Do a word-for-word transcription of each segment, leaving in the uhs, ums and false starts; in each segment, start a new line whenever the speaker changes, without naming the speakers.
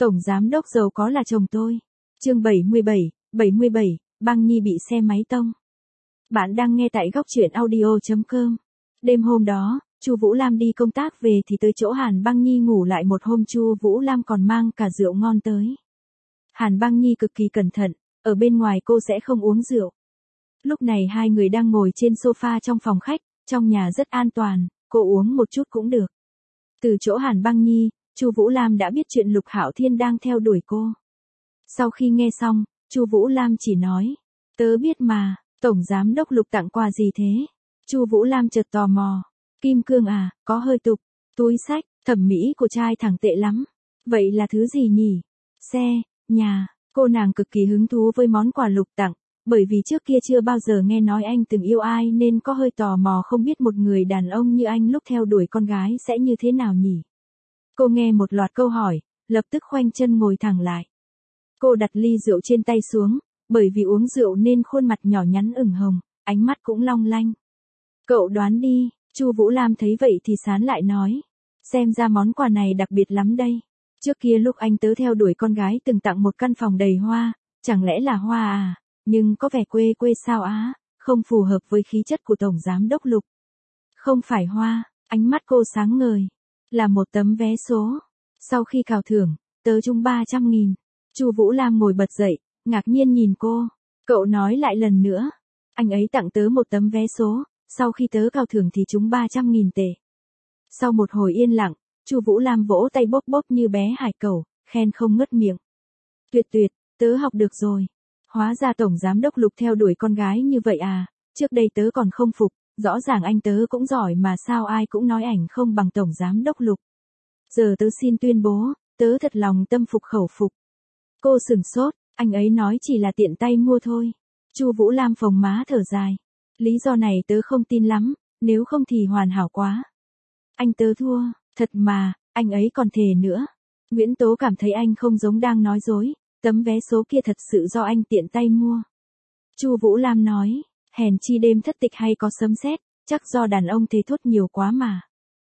Tổng giám đốc giàu có là chồng tôi. Chương bảy mươi bảy, bảy mươi bảy, Băng Nhi bị xe máy tông. Bạn đang nghe tại góc truyện audio chấm com. Đêm hôm đó, Chu Vũ Lam đi công tác về thì tới chỗ Hàn Băng Nhi ngủ lại một hôm. Chu Vũ Lam còn mang cả rượu ngon tới. Hàn Băng Nhi cực kỳ cẩn thận, ở bên ngoài cô sẽ không uống rượu. Lúc này hai người đang ngồi trên sofa trong phòng khách, trong nhà rất an toàn, cô uống một chút cũng được. Từ chỗ Hàn Băng Nhi, Chu Vũ Lam đã biết chuyện Lục Hạo Thiên đang theo đuổi cô. Sau khi nghe xong, Chu Vũ Lam chỉ nói, tớ biết mà, Tổng Giám đốc Lục tặng quà gì thế? Chu Vũ Lam chợt tò mò, kim cương à, có hơi tục, túi xách, thẩm mỹ của trai thẳng tệ lắm. Vậy là thứ gì nhỉ? Xe, nhà, cô nàng cực kỳ hứng thú với món quà Lục tặng, bởi vì trước kia chưa bao giờ nghe nói anh từng yêu ai nên có hơi tò mò không biết một người đàn ông như anh lúc theo đuổi con gái sẽ như thế nào nhỉ. Cô nghe một loạt câu hỏi, lập tức khoanh chân ngồi thẳng lại. Cô đặt ly rượu trên tay xuống, bởi vì uống rượu nên khuôn mặt nhỏ nhắn ửng hồng, ánh mắt cũng long lanh. Cậu đoán đi, Chu Vũ Lam thấy vậy thì sán lại nói, xem ra món quà này đặc biệt lắm đây. Trước kia lúc anh tớ theo đuổi con gái từng tặng một căn phòng đầy hoa, chẳng lẽ là hoa à, nhưng có vẻ quê quê sao á, không phù hợp với khí chất của Tổng Giám đốc Lục. Không phải hoa, ánh mắt cô sáng ngời, là một tấm vé số. Sau khi cào thưởng, tớ trúng ba trăm nghìn. Chu Vũ Lam ngồi bật dậy, ngạc nhiên nhìn cô. Cậu nói lại lần nữa. Anh ấy tặng tớ một tấm vé số, sau khi tớ cào thưởng thì trúng ba trăm nghìn tệ. Sau một hồi yên lặng, Chu Vũ Lam vỗ tay bốp bốp như bé hải cẩu, khen không ngớt miệng. Tuyệt tuyệt, tớ học được rồi. Hóa ra Tổng Giám đốc Lục theo đuổi con gái như vậy à, trước đây tớ còn không phục, rõ ràng anh tớ cũng giỏi mà sao ai cũng nói ảnh không bằng Tổng Giám đốc Lục. Giờ tớ xin tuyên bố, tớ thật lòng tâm phục khẩu phục. Cô sửng sốt, anh ấy nói chỉ là tiện tay mua thôi. Chu Vũ Lam phồng má thở dài. Lý do này tớ không tin lắm, nếu không thì hoàn hảo quá. Anh tớ thua, thật mà, anh ấy còn thề nữa. Nguyễn Tố cảm thấy anh không giống đang nói dối, tấm vé số kia thật sự do anh tiện tay mua. Chu Vũ Lam nói, hèn chi đêm thất tịch hay có sấm sét, chắc do đàn ông thề thốt nhiều quá mà.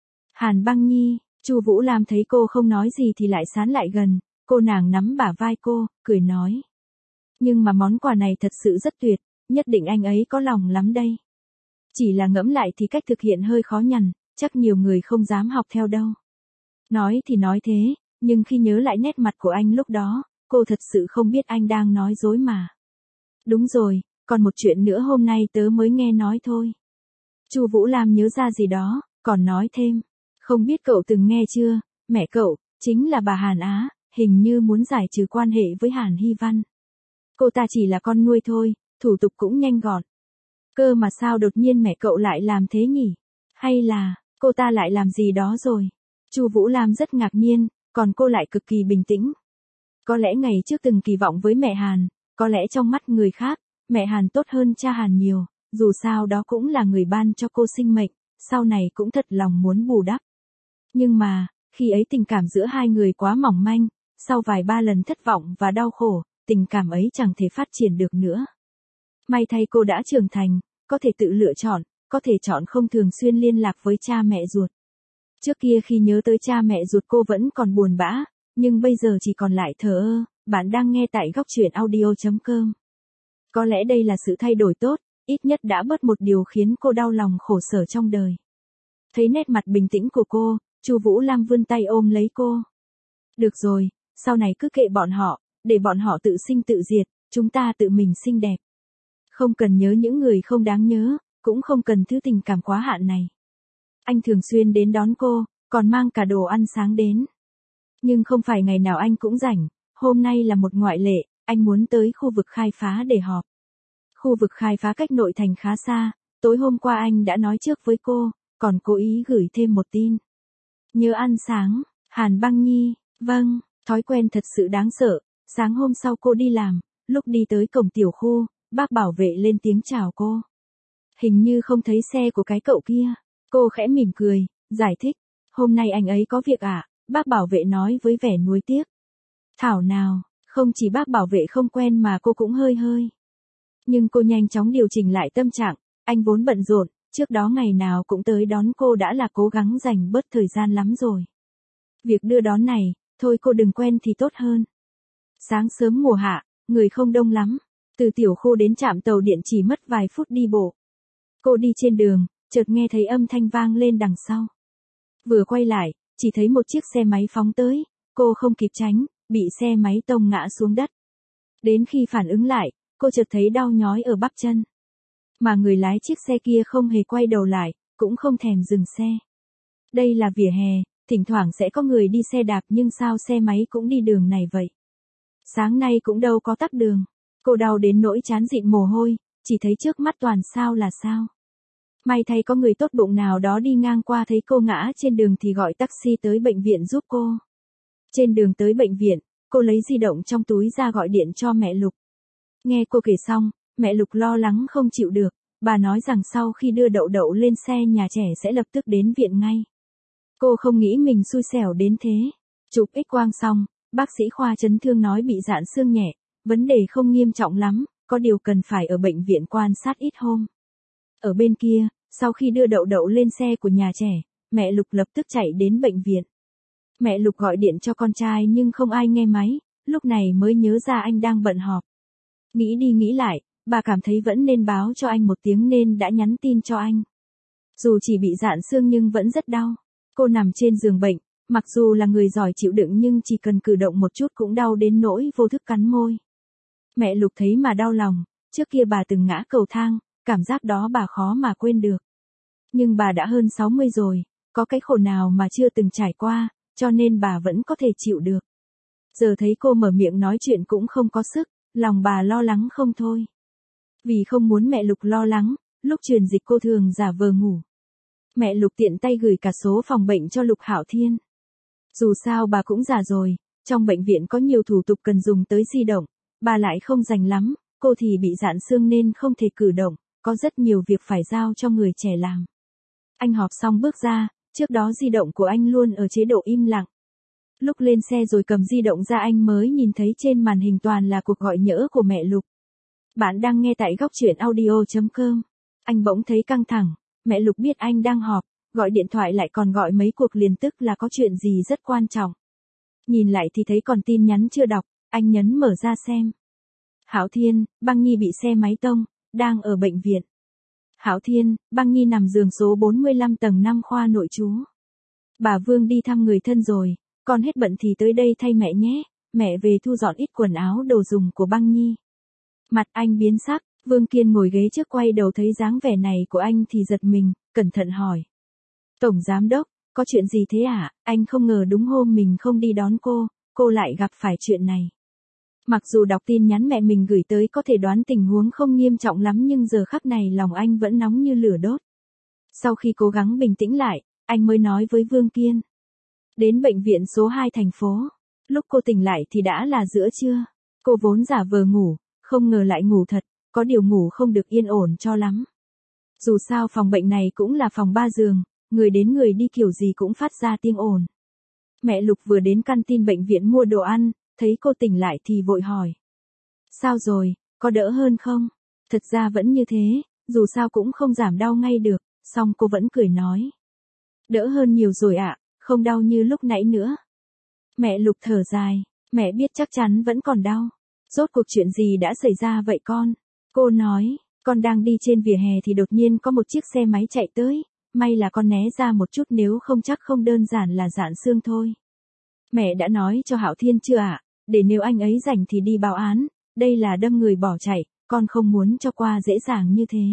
Hàn Băng Nhi, Chu Vũ Lam thấy cô không nói gì thì lại sán lại gần, cô nàng nắm bả vai cô, cười nói. Nhưng mà món quà này thật sự rất tuyệt, nhất định anh ấy có lòng lắm đây. Chỉ là ngẫm lại thì cách thực hiện hơi khó nhằn, chắc nhiều người không dám học theo đâu. Nói thì nói thế, nhưng khi nhớ lại nét mặt của anh lúc đó, cô thật sự không biết anh đang nói dối mà. Đúng rồi, còn một chuyện nữa hôm nay tớ mới nghe nói thôi. Chu Vũ Lam nhớ ra gì đó, còn nói thêm. Không biết cậu từng nghe chưa, mẹ cậu, chính là bà Hàn Á, hình như muốn giải trừ quan hệ với Hàn Hy Văn. Cô ta chỉ là con nuôi thôi, thủ tục cũng nhanh gọn. Cơ mà sao đột nhiên mẹ cậu lại làm thế nhỉ? Hay là, cô ta lại làm gì đó rồi? Chu Vũ Lam rất ngạc nhiên, còn cô lại cực kỳ bình tĩnh. Có lẽ ngày trước từng kỳ vọng với mẹ Hàn, có lẽ trong mắt người khác, mẹ Hàn tốt hơn cha Hàn nhiều, dù sao đó cũng là người ban cho cô sinh mệnh, sau này cũng thật lòng muốn bù đắp. Nhưng mà, khi ấy tình cảm giữa hai người quá mỏng manh, sau vài ba lần thất vọng và đau khổ, tình cảm ấy chẳng thể phát triển được nữa. May thay cô đã trưởng thành, có thể tự lựa chọn, có thể chọn không thường xuyên liên lạc với cha mẹ ruột. Trước kia khi nhớ tới cha mẹ ruột cô vẫn còn buồn bã, nhưng bây giờ chỉ còn lại thờ ơ. Bạn đang nghe tại góc truyện audio chấm com. Có lẽ đây là sự thay đổi tốt, ít nhất đã bớt một điều khiến cô đau lòng khổ sở trong đời. Thấy nét mặt bình tĩnh của cô, Chu Vũ Lam vươn tay ôm lấy cô. Được rồi, sau này cứ kệ bọn họ, để bọn họ tự sinh tự diệt, chúng ta tự mình xinh đẹp. Không cần nhớ những người không đáng nhớ, cũng không cần thứ tình cảm quá hạn này. Anh thường xuyên đến đón cô, còn mang cả đồ ăn sáng đến. Nhưng không phải ngày nào anh cũng rảnh, hôm nay là một ngoại lệ, anh muốn tới khu vực khai phá để họp. Khu vực khai phá cách nội thành khá xa, tối hôm qua anh đã nói trước với cô, còn cố ý gửi thêm một tin. Nhớ ăn sáng, Hàn Băng Nhi, vâng, thói quen thật sự đáng sợ. Sáng hôm sau cô đi làm, lúc đi tới cổng tiểu khu, bác bảo vệ lên tiếng chào cô. Hình như không thấy xe của cái cậu kia. Cô khẽ mỉm cười, giải thích, hôm nay anh ấy có việc ạ, à? Bác bảo vệ nói với vẻ nuối tiếc. Thảo nào, không chỉ bác bảo vệ không quen mà cô cũng hơi hơi. Nhưng cô nhanh chóng điều chỉnh lại tâm trạng, anh vốn bận rộn, trước đó ngày nào cũng tới đón cô đã là cố gắng dành bớt thời gian lắm rồi. Việc đưa đón này, thôi cô đừng quen thì tốt hơn. Sáng sớm mùa hạ, người không đông lắm, từ tiểu khu đến trạm tàu điện chỉ mất vài phút đi bộ. Cô đi trên đường, chợt nghe thấy âm thanh vang lên đằng sau. Vừa quay lại, chỉ thấy một chiếc xe máy phóng tới, cô không kịp tránh, bị xe máy tông ngã xuống đất. Đến khi phản ứng lại, cô chợt thấy đau nhói ở bắp chân. Mà người lái chiếc xe kia không hề quay đầu lại, cũng không thèm dừng xe. Đây là vỉa hè, thỉnh thoảng sẽ có người đi xe đạp nhưng sao xe máy cũng đi đường này vậy? Sáng nay cũng đâu có tắc đường. Cô đau đến nỗi trán dịn mồ hôi, chỉ thấy trước mắt toàn sao là sao. May thay có người tốt bụng nào đó đi ngang qua thấy cô ngã trên đường thì gọi taxi tới bệnh viện giúp cô. Trên đường tới bệnh viện, cô lấy di động trong túi ra gọi điện cho mẹ Lục. Nghe cô kể xong, mẹ Lục lo lắng không chịu được, bà nói rằng sau khi đưa Đậu Đậu lên xe nhà trẻ sẽ lập tức đến viện ngay. Cô không nghĩ mình xui xẻo đến thế. Chụp X-quang xong, bác sĩ khoa chấn thương nói bị giãn xương nhẹ, vấn đề không nghiêm trọng lắm, có điều cần phải ở bệnh viện quan sát ít hôm. Ở bên kia, sau khi đưa Đậu Đậu lên xe của nhà trẻ, mẹ Lục lập tức chạy đến bệnh viện. Mẹ Lục gọi điện cho con trai nhưng không ai nghe máy, lúc này mới nhớ ra anh đang bận họp. Nghĩ đi nghĩ lại, bà cảm thấy vẫn nên báo cho anh một tiếng nên đã nhắn tin cho anh. Dù chỉ bị giãn xương nhưng vẫn rất đau. Cô nằm trên giường bệnh, mặc dù là người giỏi chịu đựng nhưng chỉ cần cử động một chút cũng đau đến nỗi vô thức cắn môi. Mẹ Lục thấy mà đau lòng, trước kia bà từng ngã cầu thang, cảm giác đó bà khó mà quên được. Nhưng bà đã hơn sáu mươi rồi, có cái khổ nào mà chưa từng trải qua, cho nên bà vẫn có thể chịu được. Giờ thấy cô mở miệng nói chuyện cũng không có sức, lòng bà lo lắng không thôi. Vì không muốn mẹ Lục lo lắng, lúc truyền dịch cô thường giả vờ ngủ. Mẹ Lục tiện tay gửi cả số phòng bệnh cho Lục Hạo Thiên. Dù sao bà cũng già rồi, trong bệnh viện có nhiều thủ tục cần dùng tới di động, bà lại không rành lắm, cô thì bị giãn xương nên không thể cử động, có rất nhiều việc phải giao cho người trẻ làm. Anh họp xong bước ra, trước đó di động của anh luôn ở chế độ im lặng. Lúc lên xe rồi cầm di động ra anh mới nhìn thấy trên màn hình toàn là cuộc gọi nhỡ của mẹ Lục. Bạn đang nghe tại góc truyện audio chấm com. Anh bỗng thấy căng thẳng, mẹ Lục biết anh đang họp, gọi điện thoại lại còn gọi mấy cuộc liền tức là có chuyện gì rất quan trọng. Nhìn lại thì thấy còn tin nhắn chưa đọc, anh nhấn mở ra xem. Hạo Thiên, Băng Nhi bị xe máy tông, đang ở bệnh viện. Hạo Thiên, Băng Nhi nằm giường số bốn mươi lăm tầng năm khoa nội trú. Bà Vương đi thăm người thân rồi, con hết bận thì tới đây thay mẹ nhé, mẹ về thu dọn ít quần áo đồ dùng của Băng Nhi. Mặt anh biến sắc, Vương Kiên ngồi ghế trước quay đầu thấy dáng vẻ này của anh thì giật mình, cẩn thận hỏi. Tổng Giám Đốc, có chuyện gì thế ạ? À? Anh không ngờ đúng hôm mình không đi đón cô, cô lại gặp phải chuyện này. Mặc dù đọc tin nhắn mẹ mình gửi tới có thể đoán tình huống không nghiêm trọng lắm nhưng giờ khắc này lòng anh vẫn nóng như lửa đốt. Sau khi cố gắng bình tĩnh lại, anh mới nói với Vương Kiên. Đến bệnh viện số hai thành phố. Lúc cô tỉnh lại thì đã là giữa trưa. Cô vốn giả vờ ngủ, không ngờ lại ngủ thật, có điều ngủ không được yên ổn cho lắm. Dù sao phòng bệnh này cũng là phòng ba giường, người đến người đi kiểu gì cũng phát ra tiếng ồn. Mẹ Lục vừa đến căn tin bệnh viện mua đồ ăn, thấy cô tỉnh lại thì vội hỏi. Sao rồi, có đỡ hơn không? Thật ra vẫn như thế, dù sao cũng không giảm đau ngay được, song cô vẫn cười nói. Đỡ hơn nhiều rồi ạ, không đau như lúc nãy nữa. Mẹ Lục thở dài, mẹ biết chắc chắn vẫn còn đau. Rốt cuộc chuyện gì đã xảy ra vậy con? Cô nói, con đang đi trên vỉa hè thì đột nhiên có một chiếc xe máy chạy tới, may là con né ra một chút nếu không chắc không đơn giản là giãn xương thôi. Mẹ đã nói cho Hạo Thiên chưa ạ, để nếu anh ấy rảnh thì đi báo án, đây là đâm người bỏ chạy, con không muốn cho qua dễ dàng như thế.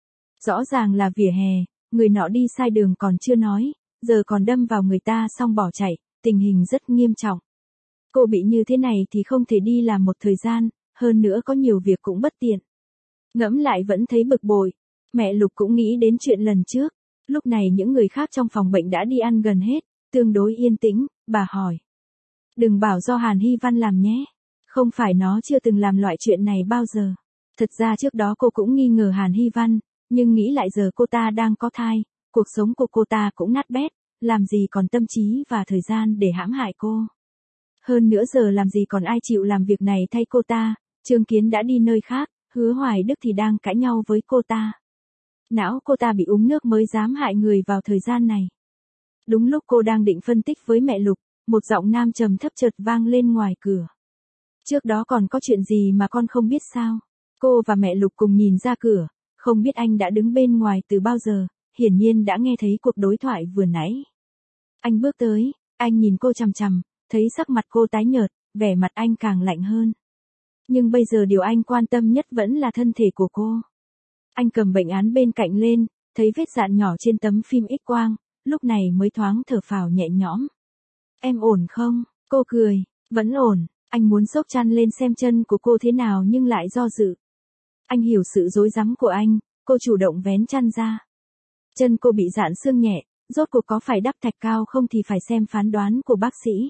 Rõ ràng là vỉa hè, người nọ đi sai đường còn chưa nói, giờ còn đâm vào người ta xong bỏ chạy, tình hình rất nghiêm trọng. Cô bị như thế này thì không thể đi làm một thời gian, hơn nữa có nhiều việc cũng bất tiện. Ngẫm lại vẫn thấy bực bội, mẹ Lục cũng nghĩ đến chuyện lần trước, lúc này những người khác trong phòng bệnh đã đi ăn gần hết, tương đối yên tĩnh, bà hỏi. Đừng bảo do Hàn Hy Văn làm nhé, không phải nó chưa từng làm loại chuyện này bao giờ. Thật ra trước đó cô cũng nghi ngờ Hàn Hy Văn, nhưng nghĩ lại giờ cô ta đang có thai, cuộc sống của cô ta cũng nát bét, làm gì còn tâm trí và thời gian để hãm hại cô. Hơn nữa giờ làm gì còn ai chịu làm việc này thay cô ta, Trương Kiến đã đi nơi khác, Hứa Hoài Đức thì đang cãi nhau với cô ta. Não cô ta bị uống nước mới dám hại người vào thời gian này. Đúng lúc cô đang định phân tích với mẹ Lục, một giọng nam trầm thấp chợt vang lên ngoài cửa. Trước đó còn có chuyện gì mà con không biết sao? Cô và mẹ Lục cùng nhìn ra cửa, không biết anh đã đứng bên ngoài từ bao giờ, hiển nhiên đã nghe thấy cuộc đối thoại vừa nãy. Anh bước tới, anh nhìn cô chằm chằm, thấy sắc mặt cô tái nhợt, vẻ mặt anh càng lạnh hơn. Nhưng bây giờ điều anh quan tâm nhất vẫn là thân thể của cô. Anh cầm bệnh án bên cạnh lên, thấy vết dạn nhỏ trên tấm phim X quang, lúc này mới thoáng thở phào nhẹ nhõm. Em ổn không? Cô cười, vẫn ổn. Anh muốn xốc chăn lên xem chân của cô thế nào nhưng lại do dự. Anh hiểu sự rối rắm của anh, cô chủ động vén chăn ra. Chân cô bị rạn xương nhẹ, rốt cuộc có phải đắp thạch cao không thì phải xem phán đoán của bác sĩ.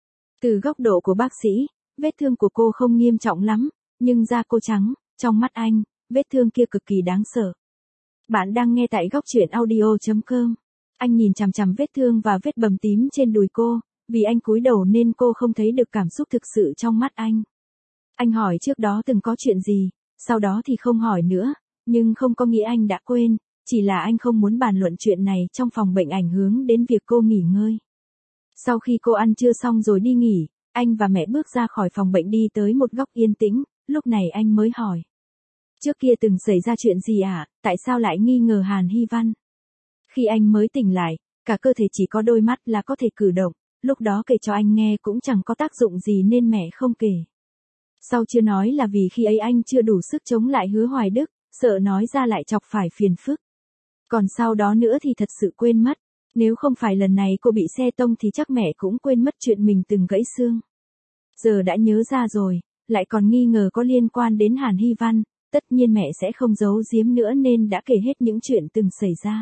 Từ góc độ của bác sĩ, vết thương của cô không nghiêm trọng lắm, nhưng da cô trắng, trong mắt anh, vết thương kia cực kỳ đáng sợ. Bạn đang nghe tại góc truyện audio chấm com. Anh nhìn chằm chằm vết thương và vết bầm tím trên đùi cô, vì anh cúi đầu nên cô không thấy được cảm xúc thực sự trong mắt anh. Anh hỏi trước đó từng có chuyện gì, sau đó thì không hỏi nữa, nhưng không có nghĩa anh đã quên, chỉ là anh không muốn bàn luận chuyện này trong phòng bệnh ảnh hưởng đến việc cô nghỉ ngơi. Sau khi cô ăn trưa xong rồi đi nghỉ, anh và mẹ bước ra khỏi phòng bệnh đi tới một góc yên tĩnh, lúc này anh mới hỏi. Trước kia từng xảy ra chuyện gì ạ, à? Tại sao lại nghi ngờ Hàn Hy Văn? Khi anh mới tỉnh lại, cả cơ thể chỉ có đôi mắt là có thể cử động, lúc đó kể cho anh nghe cũng chẳng có tác dụng gì nên mẹ không kể. Sau chưa nói là vì khi ấy anh chưa đủ sức chống lại Hứa Hoài Đức, sợ nói ra lại chọc phải phiền phức. Còn sau đó nữa thì thật sự quên mất, nếu không phải lần này cô bị xe tông thì chắc mẹ cũng quên mất chuyện mình từng gãy xương. Giờ đã nhớ ra rồi, lại còn nghi ngờ có liên quan đến Hàn Hy Văn, tất nhiên mẹ sẽ không giấu giếm nữa nên đã kể hết những chuyện từng xảy ra.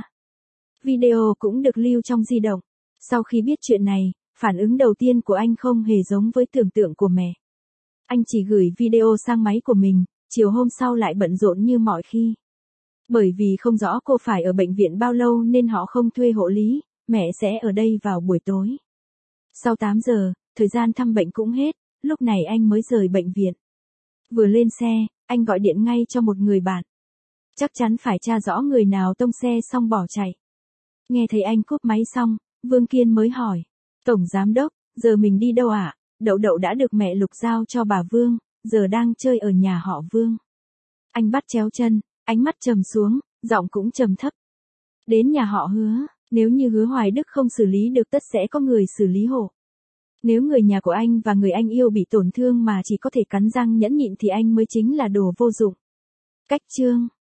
Video cũng được lưu trong di động. Sau khi biết chuyện này, phản ứng đầu tiên của anh không hề giống với tưởng tượng của mẹ. Anh chỉ gửi video sang máy của mình, chiều hôm sau lại bận rộn như mọi khi. Bởi vì không rõ cô phải ở bệnh viện bao lâu nên họ không thuê hộ lý, mẹ sẽ ở đây vào buổi tối. Sau tám giờ, thời gian thăm bệnh cũng hết, lúc này anh mới rời bệnh viện. Vừa lên xe, anh gọi điện ngay cho một người bạn. Chắc chắn phải tra rõ người nào tông xe xong bỏ chạy. Nghe thấy anh cúp máy xong, Vương Kiên mới hỏi. Tổng Giám Đốc, giờ mình đi đâu ạ? À? Đậu Đậu đã được mẹ Lục giao cho bà Vương, giờ đang chơi ở nhà họ Vương. Anh bắt chéo chân, ánh mắt trầm xuống, giọng cũng trầm thấp. Đến nhà họ Hứa, nếu như Hứa Hoài Đức không xử lý được tất sẽ có người xử lý hộ. Nếu người nhà của anh và người anh yêu bị tổn thương mà chỉ có thể cắn răng nhẫn nhịn thì anh mới chính là đồ vô dụng. Cách chương